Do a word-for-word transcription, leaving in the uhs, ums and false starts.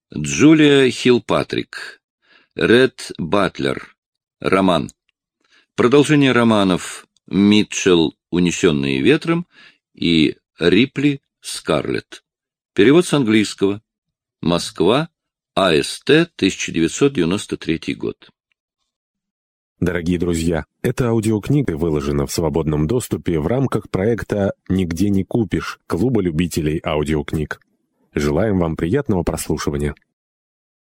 Джулия Хилпатрик. Ред Батлер. Роман. Продолжение романов Митчелл «Унесенные ветром» и Рипли «Скарлетт». Перевод с английского. Москва. АСТ, тысяча девятьсот девяносто третий год. Дорогие друзья, эта аудиокнига выложена в свободном доступе в рамках проекта «Нигде не купишь» Клуба любителей аудиокниг. Желаем вам приятного прослушивания.